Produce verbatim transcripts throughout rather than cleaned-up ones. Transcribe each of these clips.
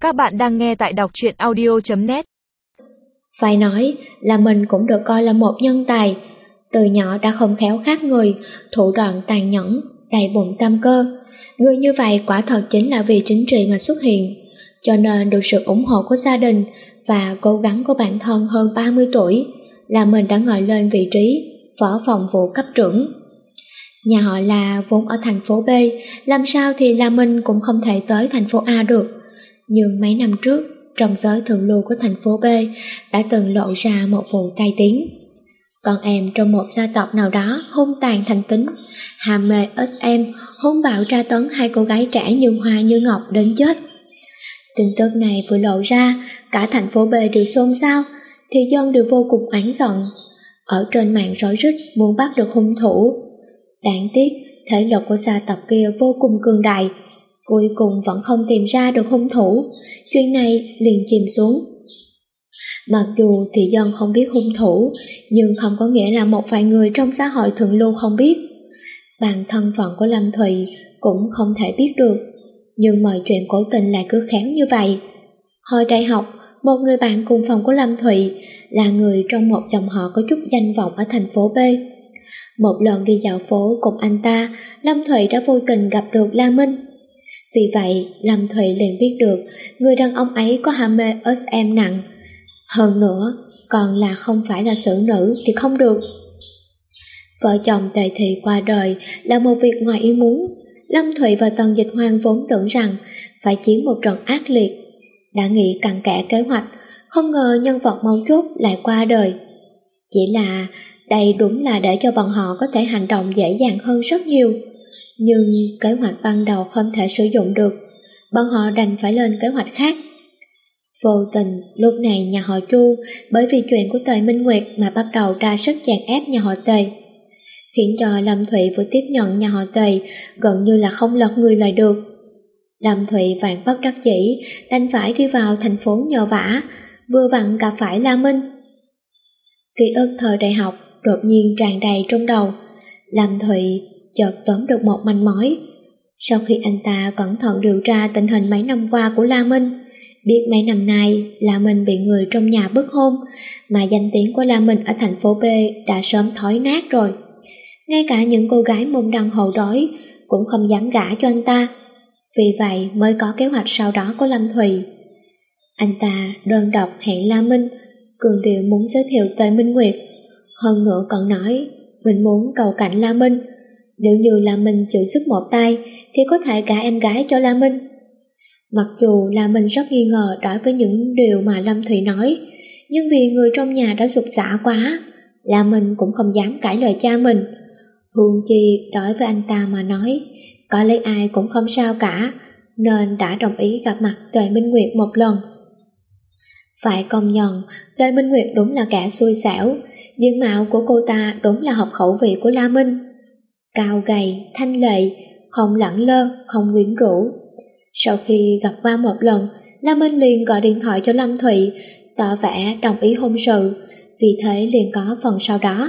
Các bạn đang nghe tại đọc truyện audio chấm net. Phải nói là mình cũng được coi là một nhân tài. Từ nhỏ đã không khéo khác người, thủ đoạn tàn nhẫn, đầy bụng tam cơ. Người như vậy quả thật chính là vì chính trị mà xuất hiện, cho nên được sự ủng hộ của gia đình và cố gắng của bản thân hơn ba mươi tuổi là mình đã ngồi lên vị trí phó phòng vụ cấp trưởng. Nhà họ là vốn ở thành phố B, làm sao thì là mình cũng không thể tới thành phố A được. Nhưng mấy năm trước, trong giới thượng lưu của thành phố B đã từng lộ ra một vụ tai tiếng. Con em trong một gia tộc nào đó hung tàn thành tính, ham mê ét em, hung bạo tra tấn hai cô gái trẻ như hoa như ngọc đến chết. Tin tức này vừa lộ ra, cả thành phố B đều xôn xao, thì dân đều vô cùng oán giận. Ở trên mạng rối rít muốn bắt được hung thủ. Đáng tiếc, thể lực của gia tộc kia vô cùng cường đại, cuối cùng vẫn không tìm ra được hung thủ. Chuyện này liền chìm xuống. Mặc dù thị dân không biết hung thủ, nhưng không có nghĩa là một vài người trong xã hội thượng lưu không biết. Bản thân phận của Lâm Thụy cũng không thể biết được, nhưng mọi chuyện cố tình lại cứ khéo như vậy. Hồi đại học, một người bạn cùng phòng của Lâm Thụy là người trong một dòng họ có chút danh vọng ở thành phố B. Một lần đi dạo phố cùng anh ta, Lâm Thụy đã vô tình gặp được La Minh. Vì vậy, Lâm Thụy liền biết được người đàn ông ấy có ham mê ét em nặng. Hơn nữa, còn là không phải là xử nữ thì không được. Vợ chồng Tề Thị qua đời là một việc ngoài ý muốn. Lâm Thụy và Tần Dịch Hoang vốn tưởng rằng phải chiến một trận ác liệt, đã nghĩ cặn kẽ kế hoạch, không ngờ nhân vật mấu chốt lại qua đời. Chỉ là đây đúng là để cho bọn họ có thể hành động dễ dàng hơn rất nhiều. Nhưng kế hoạch ban đầu không thể sử dụng được, bọn họ đành phải lên kế hoạch khác. Vô tình, lúc này nhà họ Chu bởi vì chuyện của Tề Minh Nguyệt mà bắt đầu ra sức chèn ép nhà họ Tề, khiến cho Lâm Thụy vừa tiếp nhận nhà họ Tề gần như là không lật người lại được. Lâm Thụy vạn bất đắc dĩ đành phải đi vào thành phố nhờ vả, vừa vặn gặp phải La Minh. Ký ức thời đại học đột nhiên tràn đầy trong đầu. Lâm Thụy chợt tóm được một manh mối. Sau khi anh ta cẩn thận điều tra tình hình mấy năm qua của La Minh, biết mấy năm nay La Minh bị người trong nhà bức hôn, mà danh tiếng của La Minh ở thành phố B đã sớm thối nát rồi. Ngay cả những cô gái môn đăng hộ đói cũng không dám gả cho anh ta. Vì vậy mới có kế hoạch sau đó của Lâm Thụy. Anh ta đơn độc hẹn La Minh, cường điệu muốn giới thiệu Tề Minh Nguyệt. Hơn nữa còn nói mình muốn cầu cạnh La Minh, nếu như La Minh chịu sức một tay thì có thể gả em gái cho La Minh. Mặc dù La Minh rất nghi ngờ đối với những điều mà Lâm Thụy nói, nhưng vì người trong nhà đã sụp sã quá, La Minh cũng không dám cãi lời cha mình. Huống chi đối với anh ta mà nói, có lấy ai cũng không sao cả, nên đã đồng ý gặp mặt Tề Minh Nguyệt một lần. Phải công nhận, Tề Minh Nguyệt đúng là kẻ xui xẻo, diện mạo của cô ta đúng là hợp khẩu vị của La Minh. Cao gầy, thanh lệ, không lẳng lơ, không quyến rũ. Sau khi gặp qua một lần, La Minh liền gọi điện thoại cho Lâm Thụy, tỏ vẻ đồng ý hôn sự, vì thế liền có phần sau đó.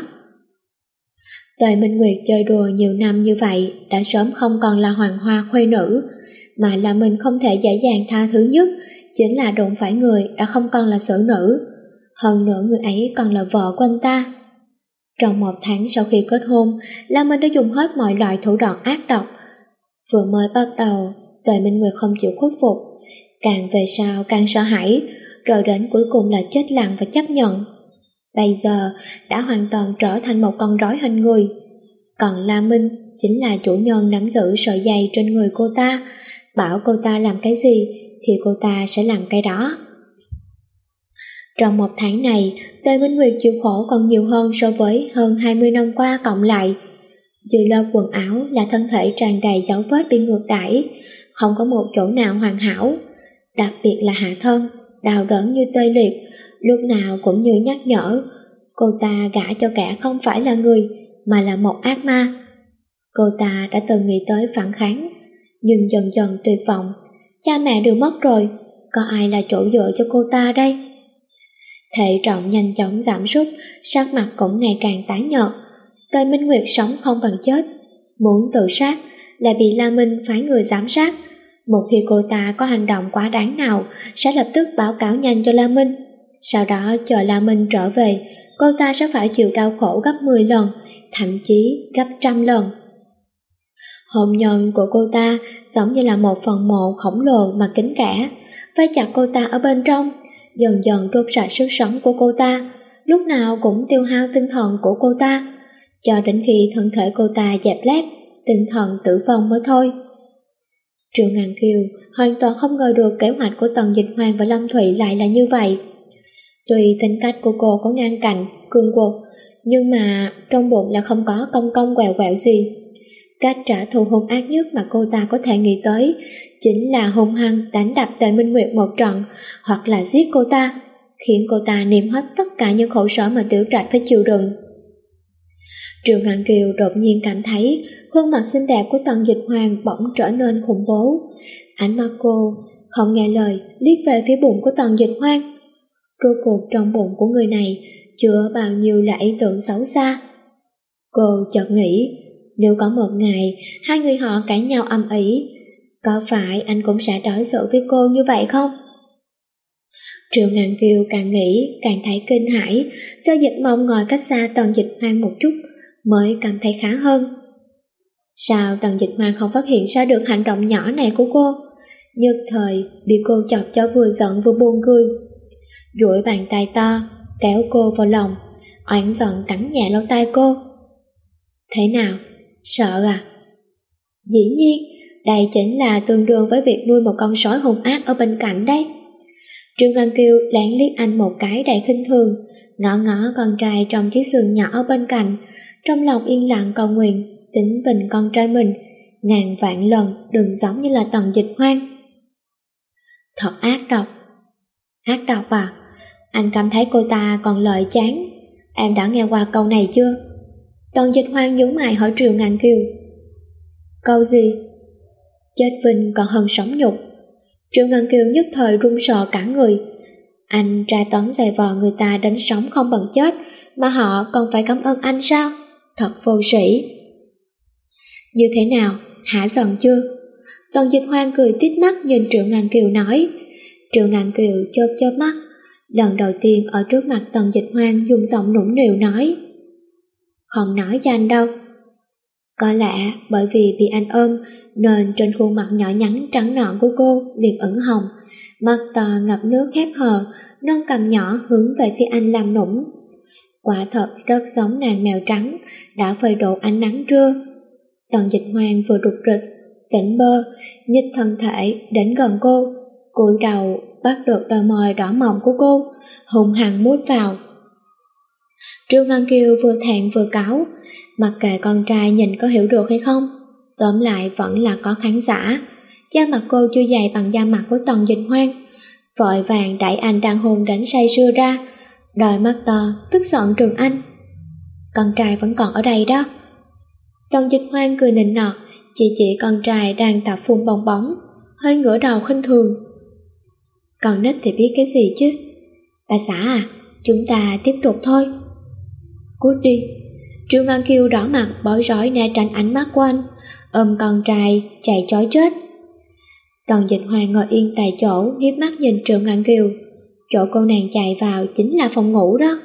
Tề Minh Nguyệt chơi đùa nhiều năm như vậy đã sớm không còn là hoàng hoa khuê nữ, mà La Minh không thể dễ dàng tha thứ nhất chính là đụng phải người đã không còn là xử nữ, hơn nữa người ấy còn là vợ của anh ta. Trong một tháng sau khi kết hôn, La Minh đã dùng hết mọi loại thủ đoạn ác độc. Vừa mới bắt đầu, Tề Minh Nguyệt không chịu khuất phục, càng về sau càng sợ hãi, rồi đến cuối cùng là chết lặng và chấp nhận. Bây giờ đã hoàn toàn trở thành một con rối hình người. Còn La Minh chính là chủ nhân nắm giữ sợi dây trên người cô ta, bảo cô ta làm cái gì thì cô ta sẽ làm cái đó. Trong một tháng này, Tề Minh Nguyệt chịu khổ còn nhiều hơn so với hơn hai mươi năm qua cộng lại. Dưới lớp quần áo là thân thể tràn đầy dấu vết bị ngược đãi, không có một chỗ nào hoàn hảo. Đặc biệt là hạ thân, đau đớn như tê liệt, lúc nào cũng như nhắc nhở cô ta gả cho kẻ không phải là người, mà là một ác ma. Cô ta đã từng nghĩ tới phản kháng, nhưng dần dần tuyệt vọng. Cha mẹ đều mất rồi, có ai là chỗ dựa cho cô ta đây? Thể trọng nhanh chóng giảm sút, sắc mặt cũng ngày càng tái nhợt. Tề Minh Nguyệt sống không bằng chết, muốn tự sát lại bị La Minh phái người giám sát, Một khi cô ta có hành động quá đáng nào, sẽ lập tức báo cáo nhanh cho La Minh. Sau đó chờ La Minh trở về, cô ta sẽ phải chịu đau khổ gấp mười lần, thậm chí gấp trăm lần. Hôn nhân của cô ta giống như là một phần mộ khổng lồ mà kín kẽ, vây chặt cô ta ở bên trong, dần dần rút sạch sức sống của cô ta, lúc nào cũng tiêu hao tinh thần của cô ta, cho đến khi thân thể cô ta dẹp lép, tinh thần tử vong mới thôi. Triệu Ngàn Kiều hoàn toàn không ngờ được kế hoạch của Tần Dịch Hoàng và Lâm Thụy lại là như vậy. Tuy tính cách của cô có ngang cạnh, cương quật, nhưng mà trong bụng là không có cong cong quẹo quẹo gì. Cách trả thù hung ác nhất mà cô ta có thể nghĩ tới chính là hung hăng đánh đập Tề Minh Nguyệt một trận, hoặc là giết cô ta, khiến cô ta nếm hết tất cả những khổ sở mà Tiểu Trạch phải chịu đựng. Triệu Ngạn Kiều đột nhiên cảm thấy khuôn mặt xinh đẹp của Tần Dịch Hoàng bỗng trở nên khủng bố. Ánh mắt cô không nghe lời liếc về phía bụng của Tần Dịch Hoàng. Rốt cuộc trong bụng của người này chứa bao nhiêu là ý tưởng xấu xa. Cô chợt nghĩ, nếu có một ngày hai người họ cãi nhau ầm ĩ, có phải anh cũng sẽ đối xử với cô như vậy không? Triệu Ngạn Kiều càng nghĩ càng thấy kinh hãi. Sơ Dịch Mộng ngồi cách xa Tần Dịch Hoàng một chút mới cảm thấy khá hơn. Sao Tần Dịch Hoàng không phát hiện ra được hành động nhỏ này của cô? Nhất thời bị cô chọc cho vừa giận vừa buồn cười. Duỗi bàn tay to kéo cô vào lòng, oán giận cắn nhẹ lỗ tai cô. Thế nào? Sợ à? Dĩ nhiên, đây chính là tương đương với việc nuôi một con sói hung ác ở bên cạnh đấy. Trương Ngân Kiều lén liếc anh một cái đầy khinh thường, ngõ ngõ con trai trong chiếc giường nhỏ ở bên cạnh, trong lòng yên lặng cầu nguyện tính bình con trai mình ngàn vạn lần đừng giống như là Tần Dịch Hoang. Thật ác độc. Ác độc à? Anh cảm thấy cô ta còn lợi chán. Em đã nghe qua câu này chưa? Tần Dịch Hoang nhướng mày hỏi Triệu Ngạn Kiều. Câu gì? Chết vinh còn hơn sống nhục. Triệu Ngạn Kiều nhất thời run sợ cả người. Anh tra tấn giày vò người ta đến sống không bằng chết, mà họ còn phải cảm ơn anh sao? Thật vô sĩ. Như thế nào? Hả giận chưa? Tần Dịch Hoang cười tít mắt nhìn Triệu Ngạn Kiều nói. Triệu Ngạn Kiều chớp chớp mắt, lần đầu tiên ở trước mặt Tần Dịch Hoang dùng giọng nũng nịu nói. Không nói cho anh đâu. Có lẽ bởi vì bị anh ôm nên trên khuôn mặt nhỏ nhắn trắng nõn của cô liền ửng hồng, mắt to ngập nước khép hờ, nâng cằm nhỏ hướng về phía anh làm nũng. Quả thật rất giống nàng mèo trắng đã phơi độ ánh nắng trưa. Tần Dịch Hoang vừa rụt rịch, tỉnh bơ, nhích thân thể đến gần cô, cúi đầu bắt được đôi môi đỏ mọng của cô, hung hăng mút vào. Triệu Ngân Kiều vừa thẹn vừa cáu, mặc kệ con trai nhìn có hiểu được hay không, tóm lại vẫn là có khán giả. Da mặt cô chưa dày bằng da mặt của Tần Dịch Hoang, vội vàng đẩy anh đang hôn đến say sưa ra, đôi mắt to tức giận trừng anh. Con trai vẫn còn ở đây đó. Tần Dịch Hoang cười nịnh nọt, chỉ chỉ con trai đang tập phun bong bóng, hơi ngửa đầu khinh thường. Con nít thì biết cái gì chứ? Bà xã à, chúng ta tiếp tục thôi. Cút đi. Triệu Ngân Kiều đỏ mặt bối rối né tránh ánh mắt của anh, ôm con trai chạy trối chết. Tần Dịch Hoang ngồi yên tại chỗ, hiếp mắt nhìn Triệu Ngân Kiều. Chỗ cô nàng chạy vào chính là phòng ngủ đó.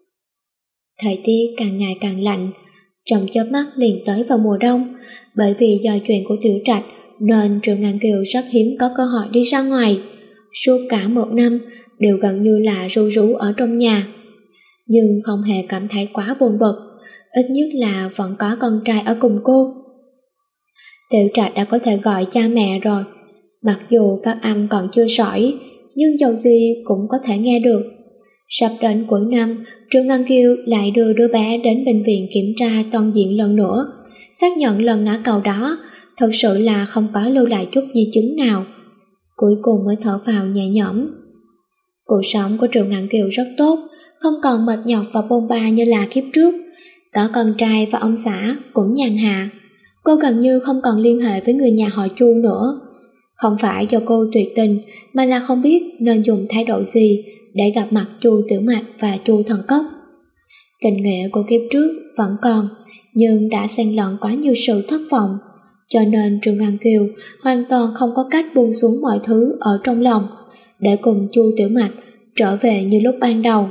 Thời tiết càng ngày càng lạnh, trong chớp mắt liền tới vào mùa đông. Bởi vì do chuyện của Tiểu Trạch nên Triệu Ngân Kiều rất hiếm có cơ hội đi ra ngoài. Suốt cả một năm đều gần như là ru rú ở trong nhà, nhưng không hề cảm thấy quá buồn bực, ít nhất là vẫn có con trai ở cùng cô. Tiểu Trạch đã có thể gọi cha mẹ rồi, mặc dù phát âm còn chưa sỏi, nhưng dầu gì cũng có thể nghe được. Sắp đến cuối năm, Triệu Ngân Kiều lại đưa đứa bé đến bệnh viện kiểm tra toàn diện lần nữa, xác nhận lần ngã cầu đó thật sự là không có lưu lại chút di chứng nào. Cuối cùng mới thở phào nhẹ nhõm. Cuộc sống của Triệu Ngạn Kiều rất tốt, không còn mệt nhọc và bôn ba như là kiếp trước. Có con trai và ông xã cũng nhàn hạ. Cô gần như không còn liên hệ với người nhà họ Chu nữa. Không phải do cô tuyệt tình, mà là không biết nên dùng thái độ gì để gặp mặt Chu Tiểu Mạch và Chu Thần Cốc. Tình nghĩa của kiếp trước vẫn còn, nhưng đã xen lẫn quá nhiều sự thất vọng. Cho nên Triệu Ngạn Kiều hoàn toàn không có cách buông xuống mọi thứ ở trong lòng để cùng Chu Tiểu Mạch trở về như lúc ban đầu.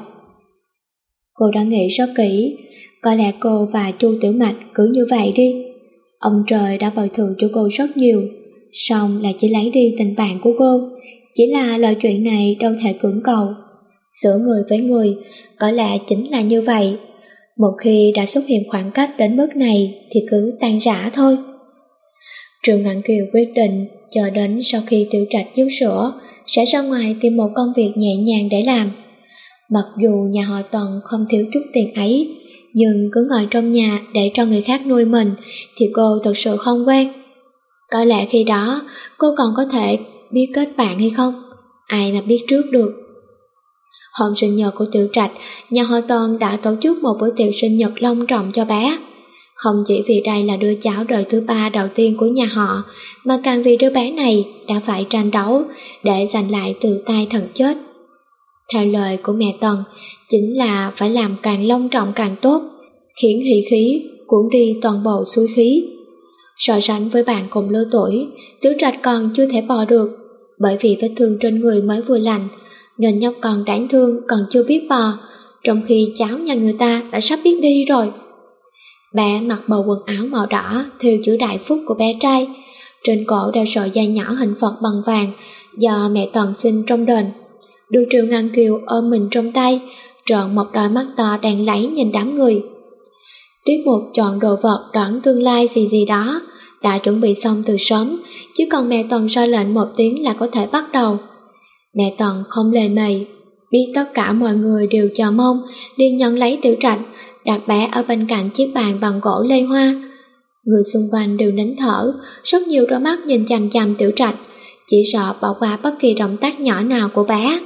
Cô đã nghĩ rất kỹ, có lẽ cô và Chu Tiểu Mạch cứ như vậy đi. Ông trời đã bồi thường cho cô rất nhiều, song lại chỉ lấy đi tình bạn của cô. Chỉ là loại chuyện này đâu thể cưỡng cầu. Giữa người với người có lẽ chính là như vậy. Một khi đã xuất hiện khoảng cách đến mức này thì cứ tan rã thôi. Triệu Ngạn Kiều quyết định chờ đến sau khi Tiểu Trạch dứt sữa sẽ ra ngoài tìm một công việc nhẹ nhàng để làm. Mặc dù nhà họ Tần không thiếu chút tiền ấy, nhưng cứ ngồi trong nhà để cho người khác nuôi mình thì cô thực sự không quen. Có lẽ khi đó cô còn có thể biết kết bạn hay không, ai mà biết trước được. Hôm sinh nhật của Tiểu Trạch, nhà họ Tần đã tổ chức một bữa tiệc sinh nhật long trọng cho bé. Không chỉ vì đây là đứa cháu đời thứ ba đầu tiên của nhà họ, mà càng vì đứa bé này đã phải tranh đấu để giành lại từ tay thần chết. Theo lời của mẹ Tần, chính là phải làm càng long trọng càng tốt, khiến hỷ khí cuốn đi toàn bộ suối khí. So sánh với bạn cùng lứa tuổi, Tiểu Trạch còn chưa thể bò được, bởi vì vết thương trên người mới vừa lành, nên nhóc còn đáng thương còn chưa biết bò, trong khi cháu nhà người ta đã sắp biết đi rồi. Bé mặc bộ quần áo màu đỏ thêu chữ đại phúc của bé trai, trên cổ đeo sợi dây nhỏ hình Phật bằng vàng do mẹ Tần xin trong đền. Được Triệu Ngạn Kiều ôm mình trong tay, trọn một đôi mắt to đang lấy nhìn đám người. Tiết mục chọn đồ vật đoán tương lai gì gì đó đã chuẩn bị xong từ sớm, chứ còn mẹ Tần ra lệnh một tiếng là có thể bắt đầu. Mẹ Tần không lề mề, biết tất cả mọi người đều chờ mong, liền nhận lấy Tiểu Trạch, đặt bé ở bên cạnh chiếc bàn bằng gỗ lê hoa. Người xung quanh đều nín thở, rất nhiều đôi mắt nhìn chằm chằm Tiểu Trạch, chỉ sợ bỏ qua bất kỳ động tác nhỏ nào của bé.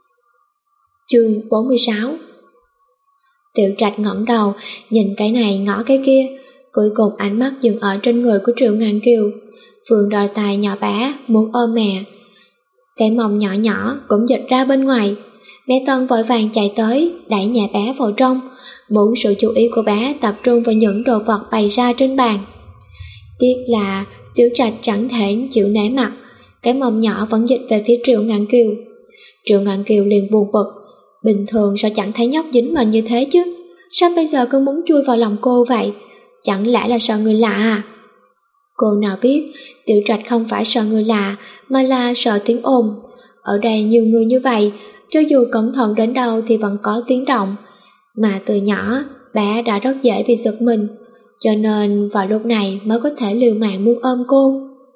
Chương bốn mươi sáu. Tiểu Trạch ngẩng đầu, nhìn cái này ngó cái kia, cuối cùng ánh mắt dừng ở trên người của Triệu Ngạn Kiều. Phương đôi tay nhỏ bé muốn ôm mẹ, cái mông nhỏ nhỏ cũng dịch ra bên ngoài. Mẹ Tân vội vàng chạy tới, đẩy nhẹ bé vào trong, muốn sự chú ý của bé tập trung vào những đồ vật bày ra trên bàn. Tiếc là Tiểu Trạch chẳng thể chịu nể mặt, cái mông nhỏ vẫn dịch về phía Triệu Ngạn Kiều. Triệu Ngạn Kiều liền buồn bực, bình thường sao chẳng thấy nhóc dính mình như thế chứ, sao bây giờ cứ muốn chui vào lòng cô vậy, chẳng lẽ là sợ người lạ à? Cô nào biết Tiểu Trạch không phải sợ người lạ, mà là sợ tiếng ồn. Ở đây nhiều người như vậy, cho dù cẩn thận đến đâu thì vẫn có tiếng động, mà từ nhỏ bé đã rất dễ bị giật mình, cho nên vào lúc này mới có thể liều mạng muốn ôm cô.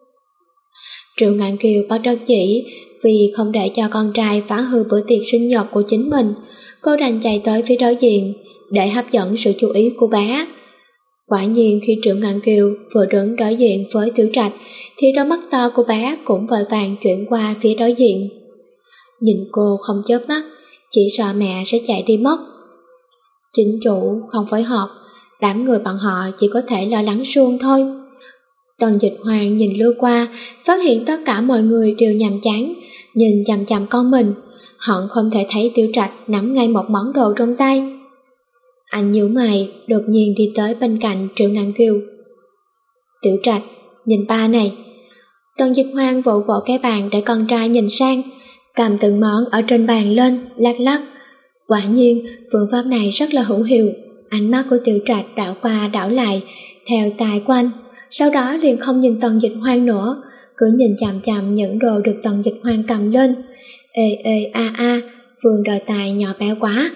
Triệu Ngạn Kiều bất đắc dĩ vì không để cho con trai phá hư bữa tiệc sinh nhật của chính mình, cô đành chạy tới phía đối diện để hấp dẫn sự chú ý của bé. Quả nhiên khi Triệu Ngạn Kiều vừa đứng đối diện với Tiểu Trạch thì đôi mắt to của bé cũng vội vàng chuyển qua phía đối diện. Nhìn cô không chớp mắt, chỉ sợ mẹ sẽ chạy đi mất. Chính chủ không phối hợp, đám người bọn họ chỉ có thể lo lắng suông thôi. Tần Dịch Hoàng nhìn lướt qua, phát hiện tất cả mọi người đều nhàm chán nhìn chằm chằm con mình, hận không thể thấy Tiểu Trạch nắm ngay một món đồ trong tay. Anh nhíu mày, đột nhiên đi tới bên cạnh Triệu Ngạn Kiều. Tiểu Trạch, nhìn ba này. Tần Dịch Hoàng vỗ vỗ cái bàn để con trai nhìn sang, cầm từng món ở trên bàn lên, lắc lắc. Quả nhiên, phương pháp này rất là hữu hiệu. Ánh mắt của Tiểu Trạch đảo qua đảo lại, theo tài của anh, sau đó liền không nhìn Tần Dịch Hoàng nữa, cứ nhìn chằm chằm những đồ được Tần Dịch Hoàng cầm lên. Ê ê a a, Phương đòi tài nhỏ bé quá.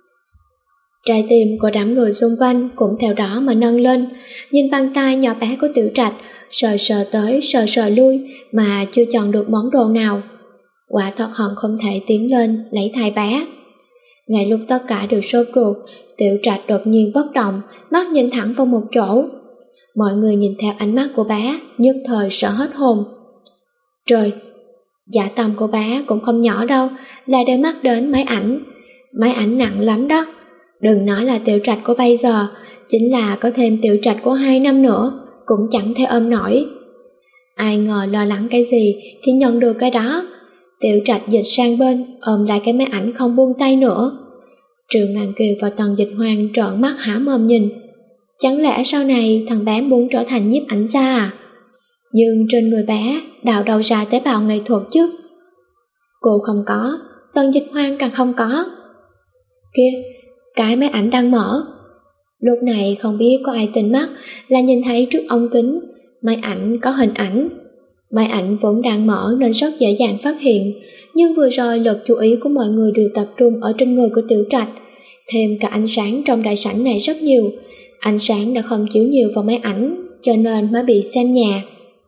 Trái tim của đám người xung quanh cũng theo đó mà nâng lên, nhìn bàn tay nhỏ bé của Tiểu Trạch, sờ sờ tới sờ sờ lui mà chưa chọn được món đồ nào. Quả thật hận không thể tiến lên lấy thai bé. Ngay lúc tất cả đều sốt ruột, Tiểu Trạch đột nhiên bất động, mắt nhìn thẳng vào một chỗ. Mọi người nhìn theo ánh mắt của bé, nhất thời sợ hết hồn. Trời, dạ tâm của bé cũng không nhỏ đâu, lại để mắt đến máy ảnh. Máy ảnh nặng lắm đó. Đừng nói là Tiểu Trạch của bây giờ, chính là có thêm Tiểu Trạch của hai năm nữa, cũng chẳng thể ôm nổi. Ai ngờ lo lắng cái gì thì nhận được cái đó. Tiểu Trạch dịch sang bên, ôm lại cái máy ảnh không buông tay nữa. Triệu Ngạn Kiều và Tần Dịch Hoàng trợn mắt há mồm nhìn. Chẳng lẽ sau này thằng bé muốn trở thành nhiếp ảnh gia à? Nhưng trên người bé đào đâu ra tế bào nghệ thuật chứ? Cô không có, Tần Dịch Hoang càng không có. Kia, cái máy ảnh đang mở. Lúc này không biết có ai tỉnh mắt là nhìn thấy trước ống kính máy ảnh có hình ảnh. Máy ảnh vốn đang mở nên rất dễ dàng phát hiện, nhưng vừa rồi lực chú ý của mọi người đều tập trung ở trên người của Tiểu Trạch. Thêm cả ánh sáng trong đại sảnh này rất nhiều, ánh sáng đã không chiếu nhiều vào máy ảnh, cho nên mới bị xem nhà.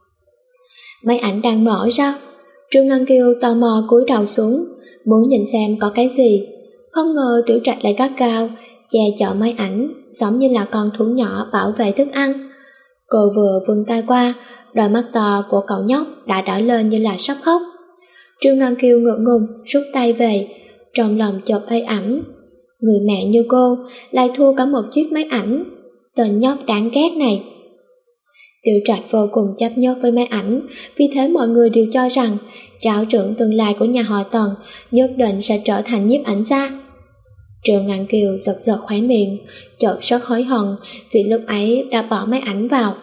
Máy ảnh đang mở sao? Trương Ngân Kiều tò mò cúi đầu xuống, muốn nhìn xem có cái gì. Không ngờ Tiểu Trạch lại gắt cao, che chở máy ảnh, giống như là con thú nhỏ bảo vệ thức ăn. Cô vừa vươn tay qua, đôi mắt to của cậu nhóc đã đỏ lên như là sắp khóc. Trương Ngân Kiều ngượng ngùng rút tay về, trong lòng chợt ê ẩm. Người mẹ như cô lại thua cả một chiếc máy ảnh, tên nhóc đáng ghét này. Tiểu Trạch vô cùng chấp nhất với máy ảnh, vì thế mọi người đều cho rằng trảo trưởng tương lai của nhà họ Tần nhất định sẽ trở thành nhiếp ảnh gia. Trương Ngạn Kiều giật giật khóe miệng, chợt rất hối hận vì lúc ấy đã bỏ máy ảnh vào.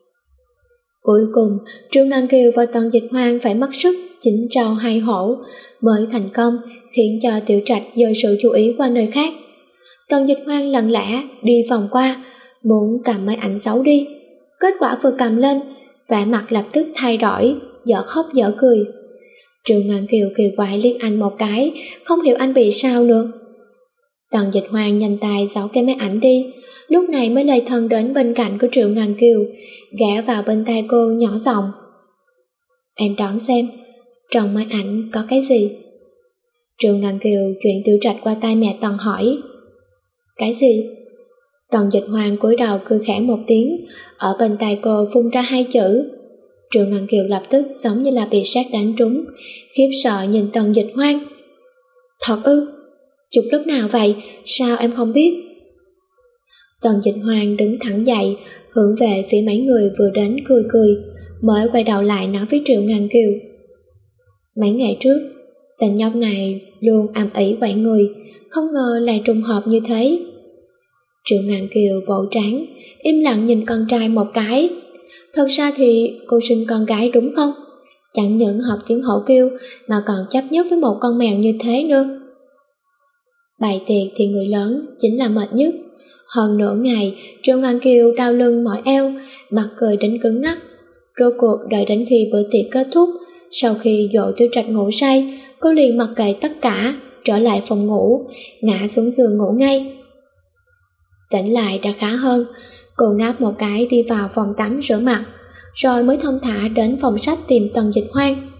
Cuối cùng, Trương Ngạn Kiều và Tần Dịch Hoang phải mất sức chỉnh trâu hai hổ mới thành công khiến cho Tiểu Trạch dời sự chú ý qua nơi khác. Tần Dịch Hoang lặng lẽ đi vòng qua, muốn cầm máy ảnh xấu đi. Kết quả vừa cầm lên, vẻ mặt lập tức thay đổi, dở khóc dở cười. Trương Ngạn Kiều kỳ quái liếc anh một cái, không hiểu anh bị sao nữa. Tần Dịch Hoang nhanh tay giấu cái máy ảnh đi, lúc này mới lây thân đến bên cạnh của Triệu Ngạn Kiều, ghé vào bên tai cô nhỏ giọng. Em đoán xem, trong máy ảnh có cái gì? Triệu Ngạn Kiều chuyển Tiểu Trạch qua tai mẹ Tần hỏi. Cái gì? Tần Dịch Hoang cúi đầu cười khẽ một tiếng, ở bên tai cô phun ra hai chữ. Triệu Ngạn Kiều lập tức giống như là bị sét đánh trúng, khiếp sợ nhìn Tần Dịch Hoang. Thật ư? Chụp lúc nào vậy? Sao em không biết? Tần Dịch Hoang đứng thẳng dậy, hướng về phía mấy người vừa đến cười cười, mới quay đầu lại nói với Triệu Ngạn Kiều. Mấy ngày trước, tên nhóc này luôn ầm ĩ quậy người, không ngờ lại trùng hợp như thế. Triệu Ngạn Kiều vỗ trán, im lặng nhìn con trai một cái. Thật ra thì cô sinh con gái đúng không? Chẳng những học tiếng hổ kêu mà còn chấp nhất với một con mèo như thế nữa. Bày tiệc thì người lớn chính là mệt nhất. Hơn nửa ngày, Triệu Ngạn Kiều đau lưng mỏi eo, mặt cười đến cứng ngắc. Rốt cuộc đợi đến khi bữa tiệc kết thúc, sau khi dỗ Tiểu Trạch ngủ say, cô liền mặc kệ tất cả, trở lại phòng ngủ, ngã xuống giường ngủ ngay. Tỉnh lại đã khá hơn, cô ngáp một cái đi vào phòng tắm rửa mặt, rồi mới thông thả đến phòng sách tìm Tần Dịch Hoang.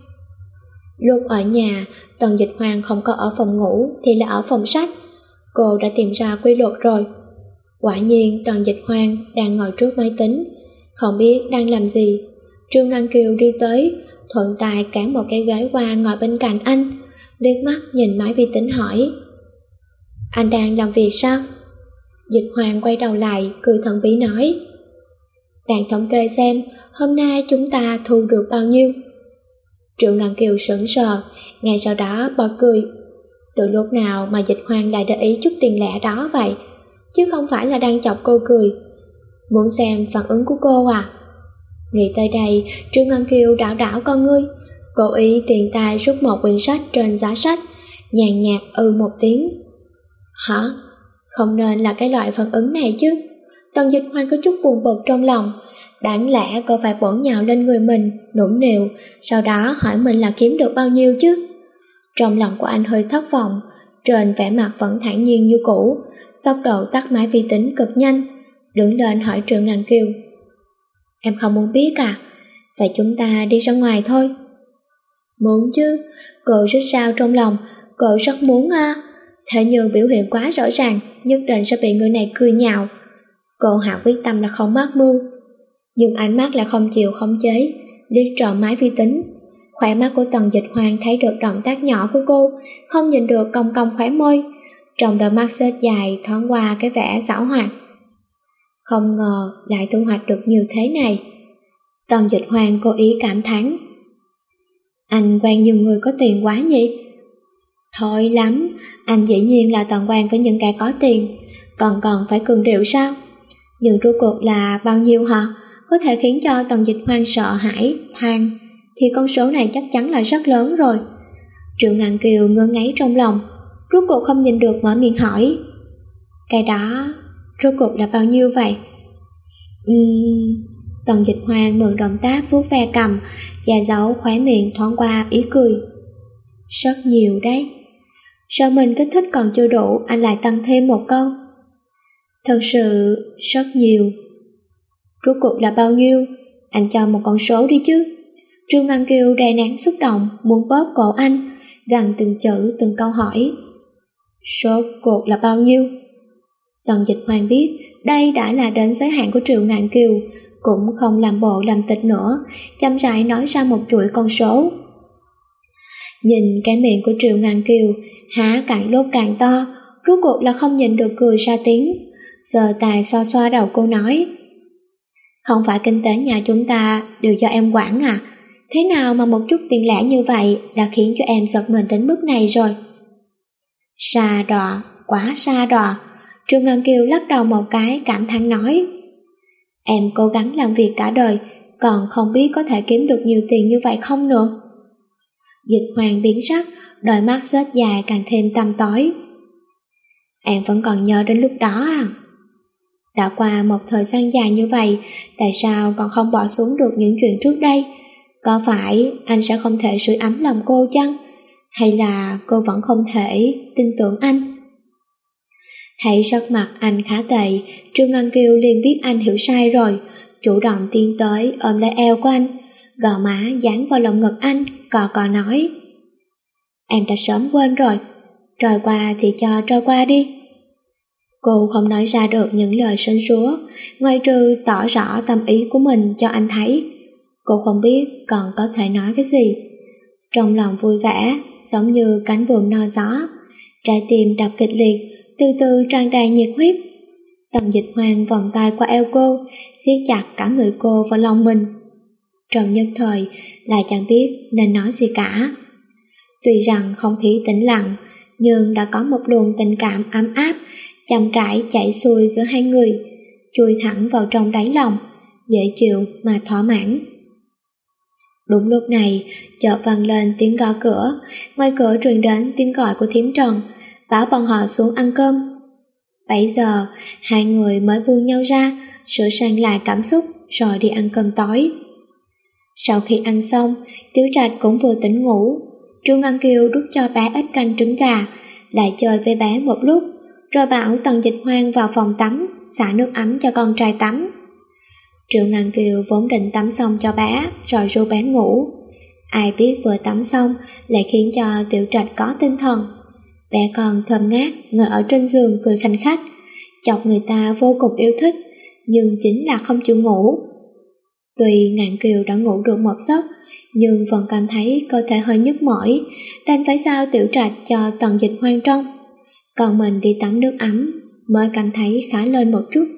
Lúc ở nhà, Tần Dịch Hoang không có ở phòng ngủ thì là ở phòng sách. Cô đã tìm ra quy luật rồi. Quả nhiên Tần Dịch Hoang đang ngồi trước máy tính, không biết đang làm gì. Trương Ngân Kiều đi tới, thuận tay cản một cái ghế qua ngồi bên cạnh anh, liếc mắt nhìn máy vi tính hỏi. Anh đang làm việc sao? Dịch Hoang quay đầu lại, cười thần bí nói. Đang thống kê xem hôm nay chúng ta thu được bao nhiêu. Triệu Ngạn Kiều sững sờ, ngay sau đó bật cười. Từ lúc nào mà Dịch Hoang lại để ý chút tiền lẻ đó vậy, chứ không phải là đang chọc cô cười. Muốn xem phản ứng của cô à? Nghĩ tới đây, Triệu Ngạn Kiều đảo đảo con ngươi, cố ý tiền tài rút một quyển sách trên giá sách, nhàn nhạt ư một tiếng. Hả? Không nên là cái loại phản ứng này chứ. Tần Dịch Hoang có chút buồn bực trong lòng. Đáng lẽ cô phải bổ nhào lên người mình, nũng nịu, sau đó hỏi mình là kiếm được bao nhiêu chứ. Trong lòng của anh hơi thất vọng, trên vẻ mặt vẫn thản nhiên như cũ, tốc độ tắt máy vi tính cực nhanh, đứng lên hỏi Triệu Ngạn Kiều. Em không muốn biết à? Vậy chúng ta đi ra ngoài thôi. Muốn chứ, cô rít rao trong lòng, cô rất muốn à. Thế nhưng biểu hiện quá rõ ràng, nhất định sẽ bị người này cười nhạo. Cô hạ quyết tâm là không mắc mưu, nhưng ánh mắt lại không chịu khống chế, liếc trộm máy vi tính. Khóe mắt của Tần Dịch Hoang thấy được động tác nhỏ của cô, không nhìn được cong cong khóe môi, trong đôi mắt xếp dài thoáng qua cái vẻ giảo hoạt. Không ngờ lại thu hoạch được nhiều thế này. Tần Dịch Hoang cố ý cảm thán. Anh quen nhiều người có tiền quá nhỉ? Thôi lắm, anh dĩ nhiên là toàn quen với những kẻ có tiền, còn còn phải cường điệu sao? Nhưng rốt cuộc là bao nhiêu hả? có thể khiến cho Tần Dịch Hoang sợ hãi, than, thì con số này chắc chắn là rất lớn rồi. Triệu Ngạn Kiều ngơ ngáy trong lòng, rốt cuộc không nhìn được mở miệng hỏi: cái đó rốt cuộc là bao nhiêu vậy? Uhm... Tần Dịch Hoang mượn động tác vuốt ve cằm, che giấu khóe miệng thoáng qua ý cười. Rất nhiều đấy. Sợ mình kích thích còn chưa đủ, anh lại tăng thêm một câu: thật sự rất nhiều. Rốt cuộc là bao nhiêu? Anh cho một con số đi chứ. Trương Ngân Kiều đè nén xúc động, muốn bóp cổ anh, gằn từng chữ từng câu hỏi. Rốt cuộc là bao nhiêu? Tần Dịch Hoang biết đây đã là đến giới hạn của Triệu Ngạn Kiều, cũng không làm bộ làm tịch nữa, chăm rãi nói ra một chuỗi con số. Nhìn cái miệng của Triệu Ngạn Kiều há càng lúc càng to, rốt cuộc là không nhìn được cười ra tiếng. Giờ tài xoa xoa đầu cô nói: không phải kinh tế nhà chúng ta đều do em quản à? Thế nào mà một chút tiền lẻ như vậy đã khiến cho em giật mình đến mức này rồi? Xa đọa, quá xa đọa. Trương Ngân Kiều lắc đầu một cái, cảm thán nói: em cố gắng làm việc cả đời, còn không biết có thể kiếm được nhiều tiền như vậy không nữa. Dịch Hoàng biến sắc, đôi mắt xếch dài càng thêm tăm tối. Em vẫn còn nhớ đến lúc đó à? Đã qua một thời gian dài như vậy, tại sao còn không bỏ xuống được những chuyện trước đây? Có phải anh sẽ không thể sưởi ấm lòng cô chăng? Hay là cô vẫn không thể tin tưởng anh? Thấy sắc mặt anh khá tệ, Trương Ngân Kiều liền biết anh hiểu sai rồi, chủ động tiến tới ôm lấy eo của anh, gò má dán vào lồng ngực anh, cò cò nói: em đã sớm quên rồi, trôi qua thì cho trôi qua đi. Cô không nói ra được những lời sến súa, ngoài trừ tỏ rõ tâm ý của mình cho anh thấy. Cô không biết còn có thể nói cái gì. Trong lòng vui vẻ, giống như cánh buồm no gió, trái tim đập kịch liệt, từ từ tràn đầy nhiệt huyết. Tần Dịch Hoang vòng tay qua eo cô, siết chặt cả người cô vào lòng mình. Trong nhất thời lại chẳng biết nên nói gì cả. Tuy rằng không khí tĩnh lặng, nhưng đã có một luồng tình cảm ấm áp chậm rãi chảy xuôi giữa hai người, chui thẳng vào trong đáy lòng, dễ chịu mà thỏa mãn. Đúng lúc này, chợt vang lên tiếng gõ cửa, ngoài cửa truyền đến tiếng gọi của thím Trần, bảo bọn họ xuống ăn cơm. Bảy giờ, hai người mới buông nhau ra, sửa sang lại cảm xúc rồi đi ăn cơm tối. Sau khi ăn xong, Tiểu Trạch cũng vừa tỉnh ngủ. Trương Ngân Kiều đút cho bé ít canh trứng gà, lại chơi với bé một lúc, rồi bảo Tần Dịch Hoang vào phòng tắm, xả nước ấm cho con trai tắm. Triệu Ngân Kiều vốn định tắm xong cho bé, rồi ru bé ngủ. Ai biết vừa tắm xong lại khiến cho Tiểu Trạch có tinh thần. Bé con thơm ngát ngồi ở trên giường cười khanh khách, chọc người ta vô cùng yêu thích, nhưng chính là không chịu ngủ. Tuy Ngạn Kiều đã ngủ được một giấc, nhưng vẫn cảm thấy cơ thể hơi nhức mỏi, đành phải giao Tiểu Trạch cho Tần Dịch Hoang trông. Còn mình đi tắm nước ấm mới cảm thấy khá lên một chút.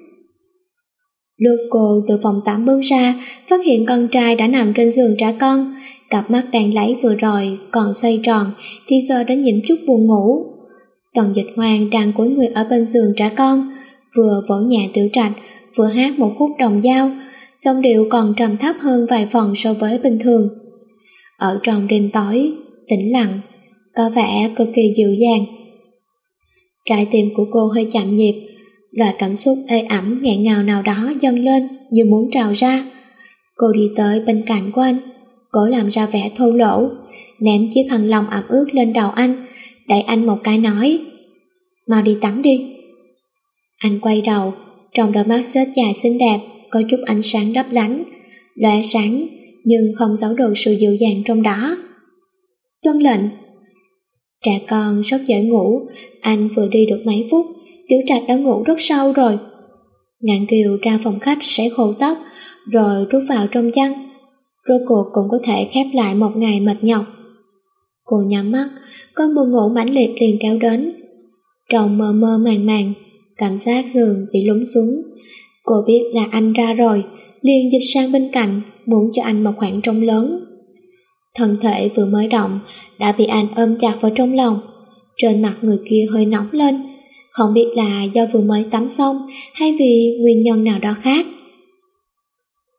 Lúc cô từ phòng tắm bước ra, phát hiện con trai đã nằm trên giường trả con, cặp mắt đang lấy vừa rồi còn xoay tròn thì giờ đã nhiễm chút buồn ngủ. Tần Dịch Hoang đang cúi người ở bên giường trả con, vừa vỗ nhẹ Tiểu Trạch, vừa hát một khúc đồng dao, giọng điệu còn trầm thấp hơn vài phần so với bình thường. Ở trong đêm tối, tĩnh lặng, có vẻ cực kỳ dịu dàng. Trái tim của cô hơi chậm nhịp, loại cảm xúc ê ẩm nghẹn ngào nào đó dâng lên như muốn trào ra. Cô đi tới bên cạnh của anh, cố làm ra vẻ thô lỗ, ném chiếc khăn lông ẩm ướt lên đầu anh, đẩy anh một cái nói: mau đi tắm đi. Anh quay đầu, trong đôi mắt xếch dài xinh đẹp có chút ánh sáng lấp lánh, lóe sáng nhưng không giấu được sự dịu dàng trong đó. Tuân lệnh. Trẻ con rất dễ ngủ, anh vừa đi được mấy phút, Tiểu Trạch đã ngủ rất sâu rồi. Ngạn Kiều ra phòng khách sấy khô tóc, rồi rút vào trong chăn. Rốt cuộc cũng có thể khép lại một ngày mệt nhọc. Cô nhắm mắt, cơn buồn ngủ mãnh liệt liền kéo đến. Trong mơ mơ màng màng, cảm giác giường bị lún xuống. Cô biết là anh ra rồi, liền dịch sang bên cạnh, muốn cho anh một khoảng trống lớn. Thân thể vừa mới động đã bị anh ôm chặt vào trong lòng. Trên mặt người kia hơi nóng lên, không biết là do vừa mới tắm xong hay vì nguyên nhân nào đó khác.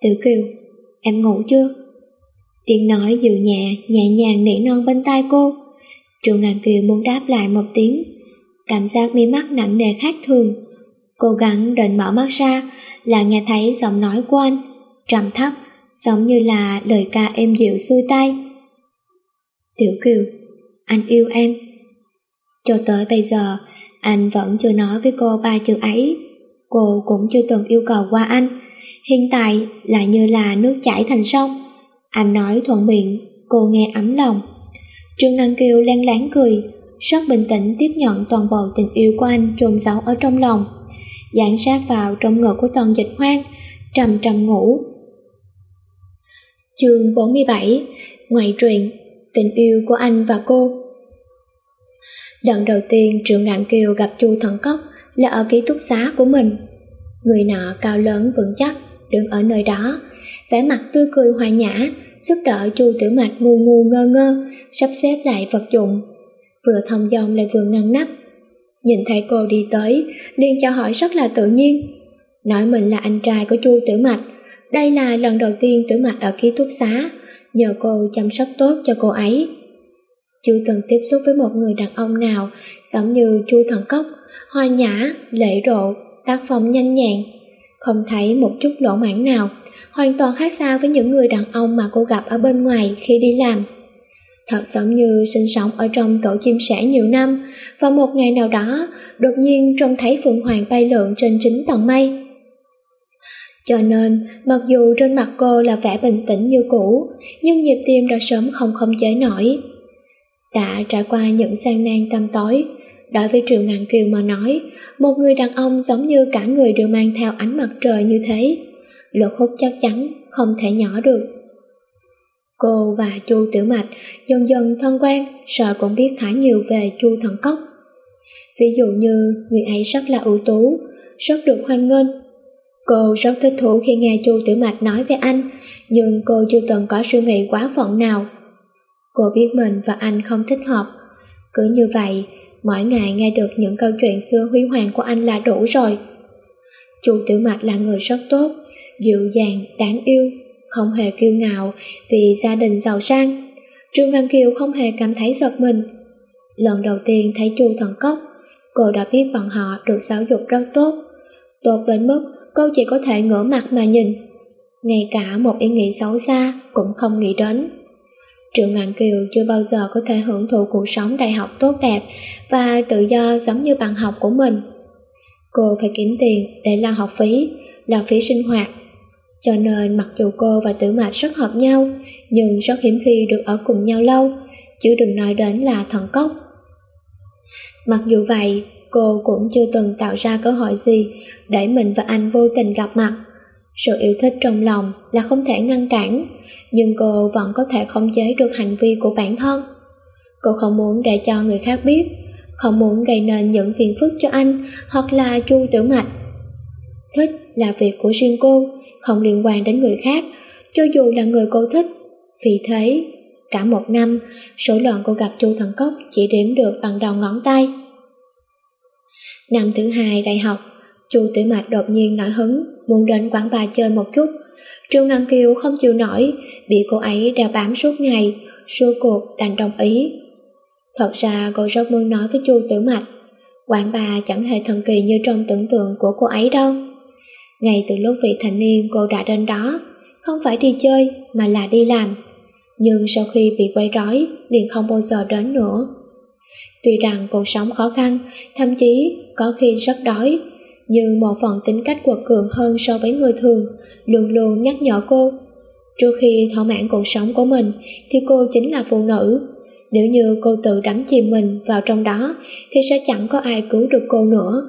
Tiểu Kiều, em ngủ chưa? Tiếng nói dịu nhẹ, nhẹ nhàng nỉ non bên tai cô. Triệu Ngạn Kiều muốn đáp lại một tiếng. Cảm giác mí mắt nặng nề khác thường. Cố gắng định mở mắt ra là nghe thấy giọng nói của anh, trầm thấp, giống như là lời ca êm dịu xuôi tai. Tiểu Kiều, anh yêu em. Cho tới bây giờ, anh vẫn chưa nói với cô ba chữ ấy. Cô cũng chưa từng yêu cầu qua anh. Hiện tại lại như là nước chảy thành sông. Anh nói thuận miệng, cô nghe ấm lòng. Triệu Ngạn Kiều len lén cười, rất bình tĩnh tiếp nhận toàn bộ tình yêu của anh chôn giấu ở trong lòng, dán sát vào trong ngực của Tần Dịch Hoang, trầm trầm ngủ. Chương bốn mươi bảy. Ngoại truyện tình yêu của anh và cô. Lần đầu tiên Triệu Ngạn Kiều gặp Chu Thần Cốc là ở ký túc xá của mình. Người nọ cao lớn vững chắc đứng ở nơi đó, vẻ mặt tươi cười hòa nhã, giúp đỡ Chu Tiểu Mạch ngu ngu ngơ ngơ sắp xếp lại vật dụng, vừa thông dong lại vừa ngăn nắp. Nhìn thấy cô đi tới, liền chào hỏi rất là tự nhiên, nói mình là anh trai của Chu Tiểu Mạch. Đây là lần đầu tiên Tiểu Mạch ở ký túc xá, nhờ cô chăm sóc tốt cho cô ấy. Chưa từng tiếp xúc với một người đàn ông nào giống như Chu Thần Cốc, hòa nhã, lễ độ, tác phong nhanh nhẹn, không thấy một chút lỗ mãng nào, hoàn toàn khác xa với những người đàn ông mà cô gặp ở bên ngoài khi đi làm. Thật giống như sinh sống ở trong tổ chim sẻ nhiều năm, và một ngày nào đó đột nhiên trông thấy phượng hoàng bay lượn trên chín tầng mây. Cho nên, mặc dù trên mặt cô là vẻ bình tĩnh như cũ, nhưng nhịp tim đã sớm không khống chế nổi. Đã trải qua những gian nan tăm tối, đối với Triệu Ngạn Kiều mà nói, một người đàn ông giống như cả người đều mang theo ánh mặt trời như thế, lực hút chắc chắn không thể nhỏ được. Cô và Chu Tiểu Mạch dần dần thân quen, sợ cũng biết khá nhiều về Chu Thần Cốc. Ví dụ như người ấy rất là ưu tú, rất được hoan nghênh. Cô rất thích thú khi nghe Chu Tiểu Mạch nói về anh, nhưng cô chưa từng có suy nghĩ quá phận nào. Cô biết mình và anh không thích hợp. Cứ như vậy, mỗi ngày nghe được những câu chuyện xưa huy hoàng của anh là đủ rồi. Chu Tiểu Mạch là người rất tốt, dịu dàng, đáng yêu, không hề kiêu ngạo vì gia đình giàu sang. Triệu Ngạn Kiều không hề cảm thấy giật mình. Lần đầu tiên thấy Chu Thần Cốc, cô đã biết bọn họ được giáo dục rất tốt, tốt đến mức cô chỉ có thể ngửa mặt mà nhìn, ngay cả một ý nghĩ xấu xa cũng không nghĩ đến. Triệu Ngạn Kiều chưa bao giờ có thể hưởng thụ cuộc sống đại học tốt đẹp và tự do giống như bạn học của mình. Cô phải kiếm tiền để lo học phí, lo phí sinh hoạt. Cho nên mặc dù cô và Tiểu Mạch rất hợp nhau, nhưng rất hiếm khi được ở cùng nhau lâu, chứ đừng nói đến là Thần Cốc. Mặc dù vậy, cô cũng chưa từng tạo ra cơ hội gì để mình và anh vô tình gặp mặt. Sự yêu thích trong lòng là không thể ngăn cản, nhưng cô vẫn có thể khống chế được hành vi của bản thân. Cô không muốn để cho người khác biết, không muốn gây nên những phiền phức cho anh hoặc là Chu Tiểu Mạch. Thích là việc của riêng cô, không liên quan đến người khác, cho dù là người cô thích. Vì thế, cả một năm, số lần cô gặp Chu Thần Cốc chỉ đếm được bằng đầu ngón tay. Năm thứ hai đại học, Chu Tiểu Mạch đột nhiên nổi hứng muốn đến quán bar chơi một chút. Triệu Ngạn Kiều không chịu nổi, bị cô ấy đeo bám suốt ngày, rốt cuộc đành đồng ý. Thật ra cô rất muốn nói với Chu Tiểu Mạch, quán bar chẳng hề thần kỳ như trong tưởng tượng của cô ấy đâu. Ngay từ lúc vị thành niên cô đã đến đó, không phải đi chơi mà là đi làm. Nhưng sau khi bị quấy rối, liền không bao giờ đến nữa. Tuy rằng cuộc sống khó khăn, thậm chí có khi rất đói, nhưng một phần tính cách quật cường hơn so với người thường luôn luôn nhắc nhở cô, trước khi thỏa mãn cuộc sống của mình thì cô chính là phụ nữ. Nếu như cô tự đắm chìm mình vào trong đó thì sẽ chẳng có ai cứu được cô nữa.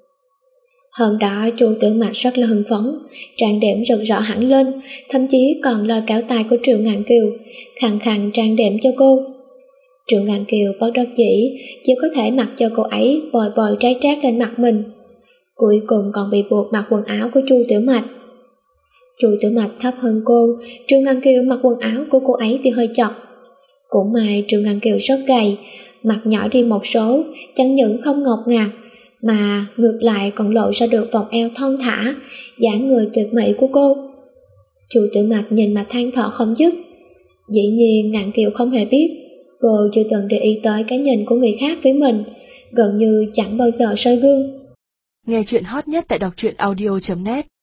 Hôm đó Chu Tiểu Mạch rất là hưng phấn, trang điểm rực rỡ hẳn lên, thậm chí còn lôi kéo tay của Triệu Ngạn Kiều, khàn khàn trang điểm cho cô. Triệu Ngạn Kiều bất đắc dĩ chỉ có thể mặc cho cô ấy bồi bồi trái trát lên mặt mình, cuối cùng còn bị buộc mặc quần áo của Chu Tiểu Mạch. Chu Tiểu Mạch thấp hơn cô, Triệu Ngạn Kiều mặc quần áo của cô ấy thì hơi chật. Cũng may Triệu Ngạn Kiều rất gầy, mặt nhỏ đi một số, chẳng những không ngọt ngạt mà ngược lại còn lộ ra được vòng eo thon thả, dáng người tuyệt mỹ của cô. Chu Tử Mạch nhìn mặt than thở không dứt. Dĩ nhiên Ngạn Kiều không hề biết, cô chưa từng để ý tới cái nhìn của người khác với mình, gần như chẳng bao giờ soi gương. Nghe chuyện hot nhất tại đọc truyện audio chấm net.